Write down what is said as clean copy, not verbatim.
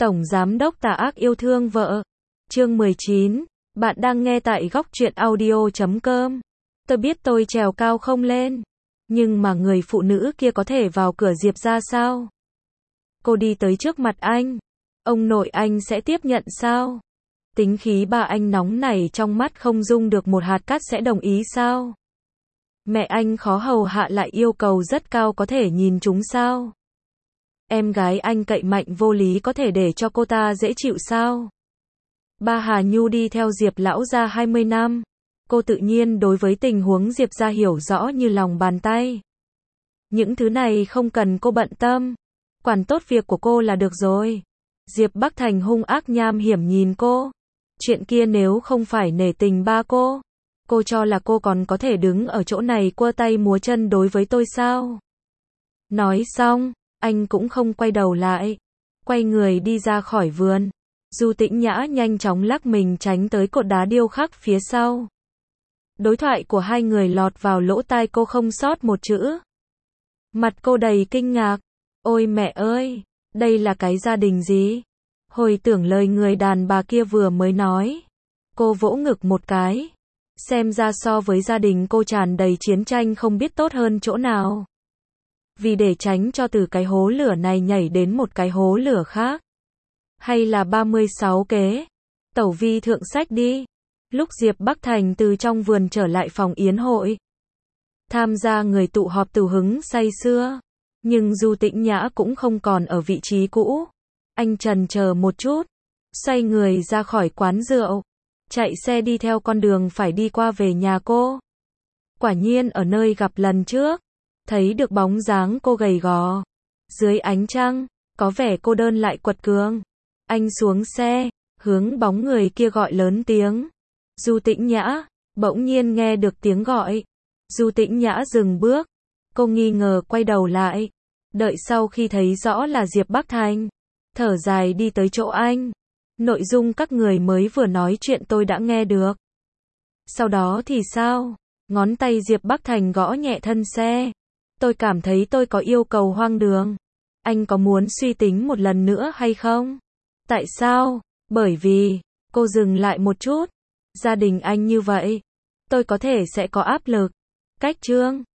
Tổng Giám đốc tà ác yêu thương vợ. Chương 19. Bạn đang nghe tại góc truyện audio.com. Tôi biết tôi trèo cao không lên. Nhưng mà người phụ nữ kia có thể vào cửa Diệp ra sao? Cô đi tới trước mặt anh. Ông nội anh sẽ tiếp nhận sao? Tính khí ba anh nóng nảy trong mắt không dung được một hạt cát sẽ đồng ý sao? Mẹ anh khó hầu hạ lại yêu cầu rất cao có thể nhìn chúng sao? Em gái anh cậy mạnh vô lý có thể để cho cô ta dễ chịu sao? Ba Hà Nhu đi theo Diệp lão gia 20 năm. Cô tự nhiên đối với tình huống Diệp gia hiểu rõ như lòng bàn tay. Những thứ này không cần cô bận tâm. Quản tốt việc của cô là được rồi. Diệp Bắc Thành hung ác nham hiểm nhìn cô. Chuyện kia nếu không phải nể tình ba cô cho là cô còn có thể đứng ở chỗ này quơ tay múa chân đối với tôi sao? Nói xong, anh cũng không quay đầu lại. Quay người đi ra khỏi vườn. Du Tĩnh Nhã nhanh chóng lắc mình tránh tới cột đá điêu khắc phía sau. Đối thoại của hai người lọt vào lỗ tai cô không sót một chữ. Mặt cô đầy kinh ngạc. Ôi mẹ ơi, đây là cái gia đình gì? Hồi tưởng lời người đàn bà kia vừa mới nói. Cô vỗ ngực một cái. Xem ra so với gia đình cô tràn đầy chiến tranh không biết tốt hơn chỗ nào. Vì để tránh cho từ cái hố lửa này nhảy đến một cái hố lửa khác. Hay là 36 kế. Tẩu vi thượng sách đi. Lúc Diệp Bắc Thành từ trong vườn trở lại phòng yến hội. Tham gia người tụ họp tù hứng say sưa. Nhưng Du Tĩnh Nhã cũng không còn ở vị trí cũ. Anh chần chờ một chút. Xoay người ra khỏi quán rượu. Chạy xe đi theo con đường phải đi qua về nhà cô. Quả nhiên ở nơi gặp lần trước. Thấy được bóng dáng cô gầy gò. Dưới ánh trăng, có vẻ cô đơn lại quật cường. Anh xuống xe, hướng bóng người kia gọi lớn tiếng. Du Tĩnh Nhã, bỗng nhiên nghe được tiếng gọi. Du Tĩnh Nhã dừng bước. Cô nghi ngờ quay đầu lại. Đợi sau khi thấy rõ là Diệp Bắc Thành. Thở dài đi tới chỗ anh. Nội dung các người mới vừa nói chuyện tôi đã nghe được. Sau đó thì sao? Ngón tay Diệp Bắc Thành gõ nhẹ thân xe. Tôi cảm thấy tôi có yêu cầu hoang đường. Anh có muốn suy tính một lần nữa hay không? Tại sao? Bởi vì, cô dừng lại một chút. Gia đình anh như vậy. Tôi có thể sẽ có áp lực. Cách Trương,